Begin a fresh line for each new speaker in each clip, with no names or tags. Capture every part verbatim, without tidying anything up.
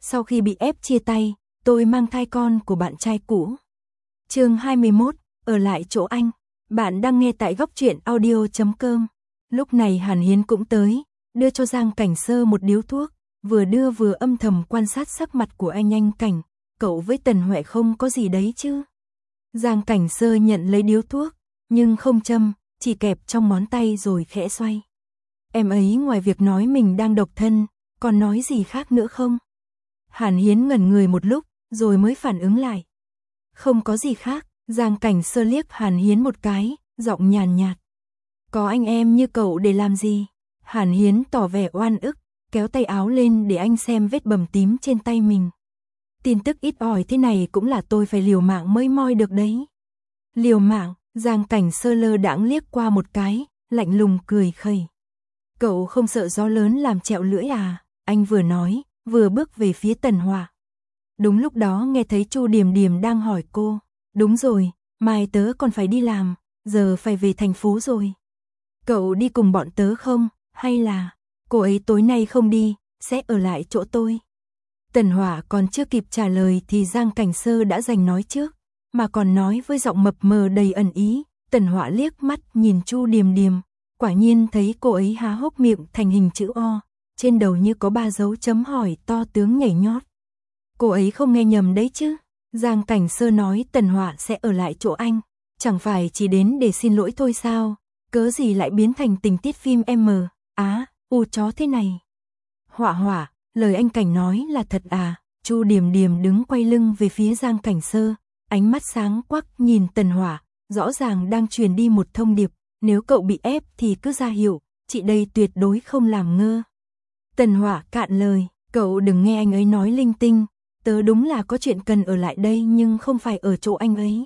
Sau khi bị ép chia tay, tôi mang thai con của bạn trai cũ. Chương hai mươi mốt, ở lại chỗ anh. Bạn đang nghe tại góc truyện audio chấm com. Lúc này Hàn Hiến cũng tới, đưa cho Giang Cảnh Sơ một điếu thuốc, vừa đưa vừa âm thầm quan sát sắc mặt của anh. Anh Cảnh, cậu với Tần Huệ không có gì đấy chứ? Giang Cảnh Sơ nhận lấy điếu thuốc, nhưng không châm, chỉ kẹp trong ngón tay rồi khẽ xoay. Em ấy ngoài việc nói mình đang độc thân, còn nói gì khác nữa không? Hàn Hiến ngẩn người một lúc, rồi mới phản ứng lại. Không có gì khác. Giang Cảnh Sơ liếc Hàn Hiến một cái, giọng nhàn nhạt. Có anh em như cậu để làm gì? Hàn Hiến tỏ vẻ oan ức, kéo tay áo lên để anh xem vết bầm tím trên tay mình. Tin tức ít ỏi thế này cũng là tôi phải liều mạng mới moi được đấy. Liều mạng? Giang Cảnh Sơ lơ đãng liếc qua một cái, lạnh lùng cười khẩy. Cậu không sợ gió lớn làm trẹo lưỡi à? Anh vừa nói, vừa bước về phía Tần Họa. Đúng lúc đó nghe thấy Chu Điềm Điềm đang hỏi cô. Đúng rồi, mai tớ còn phải đi làm, giờ phải về thành phố rồi. Cậu đi cùng bọn tớ không, hay là cô ấy tối nay không đi, sẽ ở lại chỗ tôi? Tần Họa còn chưa kịp trả lời thì Giang Cảnh Sơ đã giành nói trước, mà còn nói với giọng mập mờ đầy ẩn ý. Tần Họa liếc mắt nhìn Chu Điềm Điềm, quả nhiên thấy cô ấy há hốc miệng thành hình chữ O, trên đầu như có ba dấu chấm hỏi to tướng nhảy nhót. Cô ấy không nghe nhầm đấy chứ? Giang Cảnh Sơ nói Tần Họa sẽ ở lại chỗ anh, chẳng phải chỉ đến để xin lỗi thôi sao? Cớ gì lại biến thành tình tiết phim M, á, u chó thế này? Họa Họa, lời anh Cảnh nói là thật à? Chu Điềm Điềm đứng quay lưng về phía Giang Cảnh Sơ, ánh mắt sáng quắc nhìn Tần Họa, rõ ràng đang truyền đi một thông điệp, nếu cậu bị ép thì cứ ra hiệu, chị đây tuyệt đối không làm ngơ. Tần Họa cạn lời, cậu đừng nghe anh ấy nói linh tinh. Tớ đúng là có chuyện cần ở lại đây nhưng không phải ở chỗ anh ấy.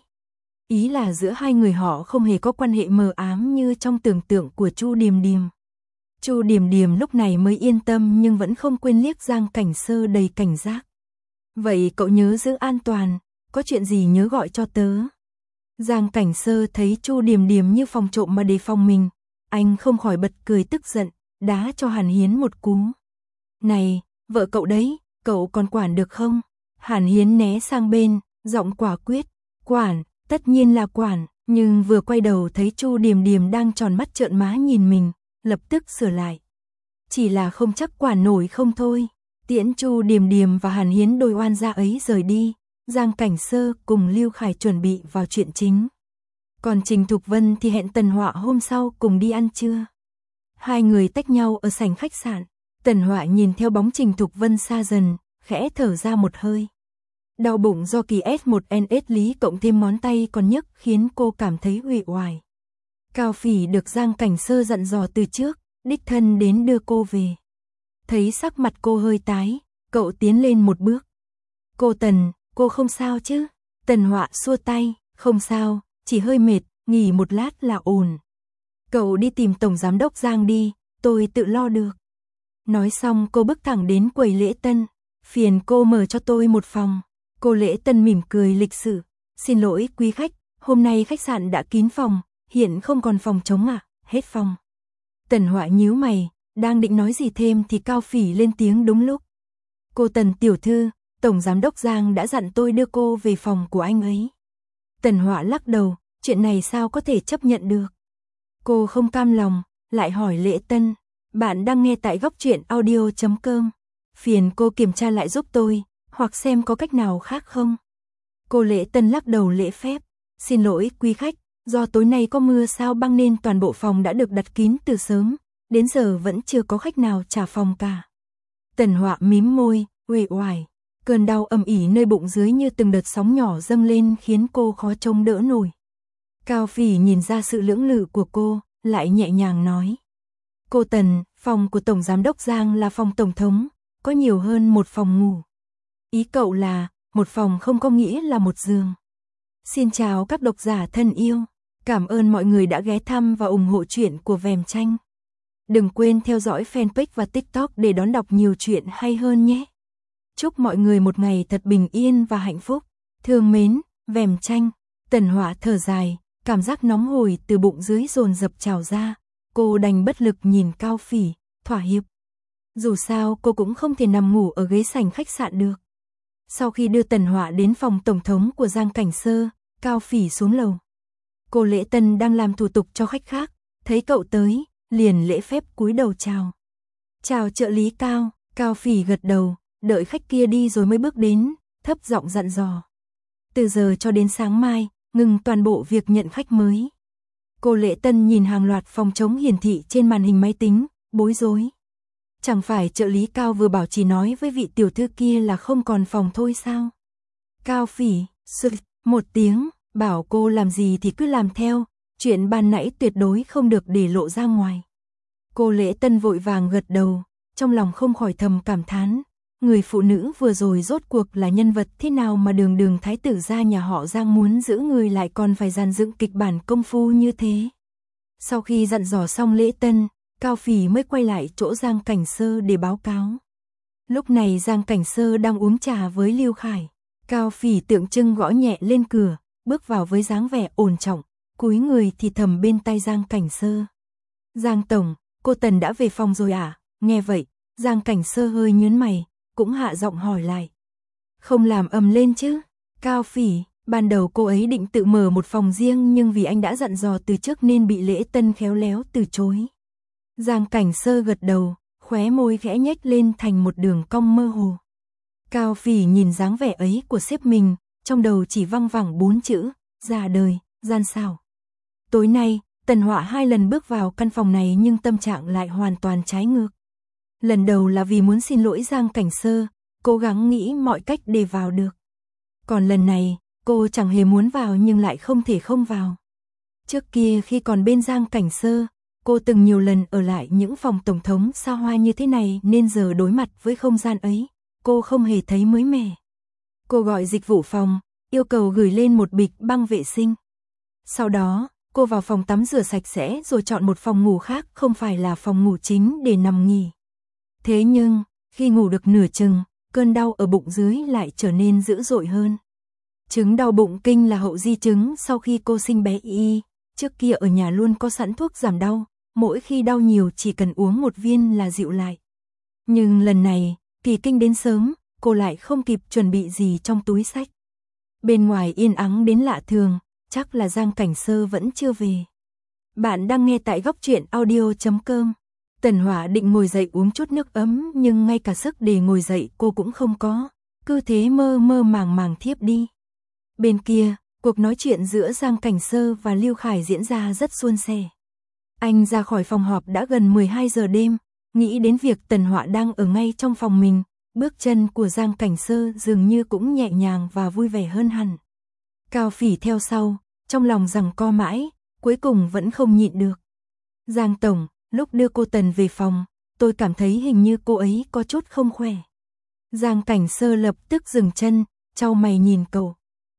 Ý là giữa hai người họ không hề có quan hệ mờ ám như trong tưởng tượng của Chu Điềm Điềm. Chu Điềm Điềm lúc này mới yên tâm nhưng vẫn không quên liếc Giang Cảnh Sơ đầy cảnh giác. Vậy cậu nhớ giữ an toàn, có chuyện gì nhớ gọi cho tớ. Giang Cảnh Sơ thấy Chu Điềm Điềm như phòng trộm mà đề phòng mình, anh không khỏi bật cười tức giận, đá cho Hàn Hiến một cú. Này, vợ cậu đấy, cậu còn quản được không? Hàn Hiến né sang bên, giọng quả quyết. Quản, tất nhiên là quản, nhưng vừa quay đầu thấy Chu Điềm Điềm đang tròn mắt trợn má nhìn mình, lập tức sửa lại. Chỉ là không chắc quản nổi không thôi. Tiễn Chu Điềm Điềm và Hàn Hiến đôi oan gia ấy rời đi, Giang Cảnh Sơ cùng Lưu Khải chuẩn bị vào chuyện chính. Còn Trình Thục Vân thì hẹn Tần Họa hôm sau cùng đi ăn trưa. Hai người tách nhau ở sảnh khách sạn. Tần Họa nhìn theo bóng Trình Thục Vân xa dần, khẽ thở ra một hơi. Đau bụng do kỳ S một N S lý cộng thêm ngón tay còn nhức khiến cô cảm thấy uể oải. Cao Phỉ được Giang Cảnh Sơ dặn dò từ trước, đích thân đến đưa cô về. Thấy sắc mặt cô hơi tái, cậu tiến lên một bước. Cô Tần, cô không sao chứ? Tần Họa xua tay, không sao, chỉ hơi mệt, nghỉ một lát là ổn. Cậu đi tìm Tổng Giám đốc Giang đi, tôi tự lo được. Nói xong cô bước thẳng đến quầy lễ tân, phiền cô mở cho tôi một phòng. Cô lễ tân mỉm cười lịch sự, xin lỗi quý khách, hôm nay khách sạn đã kín phòng, hiện không còn phòng trống à, hết phòng. Tần Họa nhíu mày, đang định nói gì thêm thì Cao Phỉ lên tiếng đúng lúc. Cô Tần tiểu thư, Tổng Giám đốc Giang đã dặn tôi đưa cô về phòng của anh ấy. Tần Họa lắc đầu, chuyện này sao có thể chấp nhận được. Cô không cam lòng, lại hỏi lễ tân, bạn đang nghe tại góc truyện audio chấm com. Phiền cô kiểm tra lại giúp tôi, hoặc xem có cách nào khác không. Cô lễ tân lắc đầu lễ phép, xin lỗi quý khách, do tối nay có mưa sao băng nên toàn bộ phòng đã được đặt kín từ sớm, đến giờ vẫn chưa có khách nào trả phòng cả. Tần Họa mím môi, uể oải, cơn đau ầm ỉ nơi bụng dưới như từng đợt sóng nhỏ dâng lên khiến cô khó trông đỡ nổi. Cao Phỉ nhìn ra sự lưỡng lự của cô, lại nhẹ nhàng nói. Cô Tần, phòng của Tổng Giám đốc Giang là phòng tổng thống, có nhiều hơn một phòng ngủ. Ý cậu là, một phòng không có nghĩa là một giường. Xin chào các độc giả thân yêu, cảm ơn mọi người đã ghé thăm và ủng hộ truyện của Vèm Tranh. Đừng quên theo dõi fanpage và TikTok để đón đọc nhiều chuyện hay hơn nhé. Chúc mọi người một ngày thật bình yên và hạnh phúc. Thương mến, Vèm Tranh. Tần Họa thở dài, cảm giác nóng hổi từ bụng dưới dồn dập trào ra. Cô đành bất lực nhìn Cao Phỉ, thỏa hiệp. Dù sao cô cũng không thể nằm ngủ ở ghế sành khách sạn được. Sau khi đưa Tần Họa đến phòng tổng thống của Giang Cảnh Sơ, Cao Phỉ xuống lầu. Cô Lễ Tân đang làm thủ tục cho khách khác, thấy cậu tới, liền lễ phép cúi đầu chào. Chào trợ lý Cao, Cao Phỉ gật đầu, đợi khách kia đi rồi mới bước đến, thấp giọng dặn dò. Từ giờ cho đến sáng mai, ngừng toàn bộ việc nhận khách mới. Cô Lễ Tân nhìn hàng loạt phòng trống hiển thị trên màn hình máy tính, bối rối. Chẳng phải trợ lý Cao vừa bảo chỉ nói với vị tiểu thư kia là không còn phòng thôi sao? Cao Phỉ, sực, một tiếng, bảo cô làm gì thì cứ làm theo, chuyện ban nãy tuyệt đối không được để lộ ra ngoài. Cô Lễ Tân vội vàng gật đầu, trong lòng không khỏi thầm cảm thán, người phụ nữ vừa rồi rốt cuộc là nhân vật thế nào mà đường đường thái tử gia nhà họ Giang muốn giữ người lại còn phải dàn dựng kịch bản công phu như thế. Sau khi dặn dò xong Lễ Tân, Cao Phỉ mới quay lại chỗ Giang Cảnh Sơ để báo cáo. Lúc này Giang Cảnh Sơ đang uống trà với Lưu Khải. Cao Phỉ tượng trưng gõ nhẹ lên cửa, bước vào với dáng vẻ ổn trọng, cúi người thì thầm bên tai Giang Cảnh Sơ. Giang Tổng, cô Tần đã về phòng rồi à? Nghe vậy, Giang Cảnh Sơ hơi nhớn mày, cũng hạ giọng hỏi lại. Không làm ầm lên chứ? Cao Phỉ, ban đầu cô ấy định tự mở một phòng riêng nhưng vì anh đã dặn dò từ trước nên bị Lễ Tân khéo léo từ chối. Giang Cảnh Sơ gật đầu, khóe môi khẽ nhếch lên thành một đường cong mơ hồ. Cao Phỉ nhìn dáng vẻ ấy của sếp mình, trong đầu chỉ văng vẳng bốn chữ, già đời, gian xảo. Tối nay, Tần Họa hai lần bước vào căn phòng này nhưng tâm trạng lại hoàn toàn trái ngược. Lần đầu là vì muốn xin lỗi Giang Cảnh Sơ, cố gắng nghĩ mọi cách để vào được. Còn lần này, cô chẳng hề muốn vào nhưng lại không thể không vào. Trước kia khi còn bên Giang Cảnh Sơ, cô từng nhiều lần ở lại những phòng tổng thống xa hoa như thế này nên giờ đối mặt với không gian ấy, cô không hề thấy mới mẻ. Cô gọi dịch vụ phòng, yêu cầu gửi lên một bịch băng vệ sinh. Sau đó, cô vào phòng tắm rửa sạch sẽ rồi chọn một phòng ngủ khác không phải là phòng ngủ chính để nằm nghỉ. Thế nhưng, khi ngủ được nửa chừng, cơn đau ở bụng dưới lại trở nên dữ dội hơn. Chứng đau bụng kinh là hậu di chứng sau khi cô sinh bé Y, trước kia ở nhà luôn có sẵn thuốc giảm đau, mỗi khi đau nhiều chỉ cần uống một viên là dịu lại. Nhưng lần này, kỳ kinh đến sớm, cô lại không kịp chuẩn bị gì trong túi xách. Bên ngoài yên ắng đến lạ thường, chắc là Giang Cảnh Sơ vẫn chưa về. Bạn đang nghe tại góc truyện audio chấm com. Tần Họa định ngồi dậy uống chút nước ấm nhưng ngay cả sức để ngồi dậy cô cũng không có, cứ thế mơ mơ màng màng thiếp đi. Bên kia, cuộc nói chuyện giữa Giang Cảnh Sơ và Lưu Khải diễn ra rất suôn sẻ. Anh ra khỏi phòng họp đã gần mười hai giờ đêm, nghĩ đến việc Tần Họa đang ở ngay trong phòng mình, bước chân của Giang Cảnh Sơ dường như cũng nhẹ nhàng và vui vẻ hơn hẳn. Cao Phỉ theo sau, trong lòng giằng co mãi, cuối cùng vẫn không nhịn được. Giang Tổng, lúc đưa cô Tần về phòng, tôi cảm thấy hình như cô ấy có chút không khỏe. Giang Cảnh Sơ lập tức dừng chân, chau mày nhìn cậu.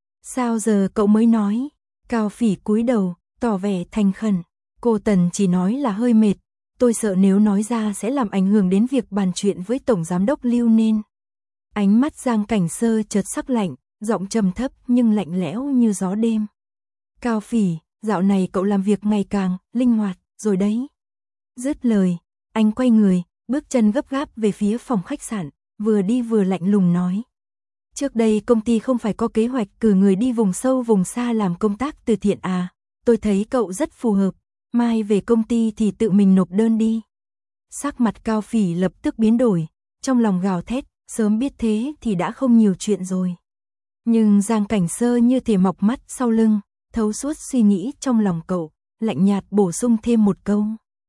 Sao giờ cậu mới nói? Cao Phỉ cúi đầu, tỏ vẻ thành khẩn. Cô Tần chỉ nói là hơi mệt, tôi sợ nếu nói ra sẽ làm ảnh hưởng đến việc bàn chuyện với Tổng Giám đốc Lưu nên. Ánh mắt Giang Cảnh Sơ chợt sắc lạnh, giọng trầm thấp nhưng lạnh lẽo như gió đêm. Cao Phỉ, dạo này cậu làm việc ngày càng linh hoạt rồi đấy. Dứt lời, anh quay người, bước chân gấp gáp về phía phòng khách sạn, vừa đi vừa lạnh lùng nói. Trước đây công ty không phải có kế hoạch cử người đi vùng sâu vùng xa làm công tác từ thiện à, tôi thấy cậu rất phù hợp, mai về công ty thì tự mình nộp đơn đi. Sắc mặt Cao Phỉ lập tức biến đổi, trong lòng gào thét, sớm biết thế thì đã không nhiều chuyện rồi. Nhưng Giang Cảnh Sơ như thể mọc mắt sau lưng, thấu suốt suy nghĩ trong lòng cậu, lạnh nhạt bổ sung thêm một câu.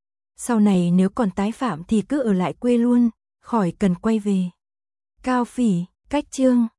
Sau này nếu còn tái phạm thì cứ ở lại quê luôn, khỏi cần quay về. Cao Phỉ, cách chương.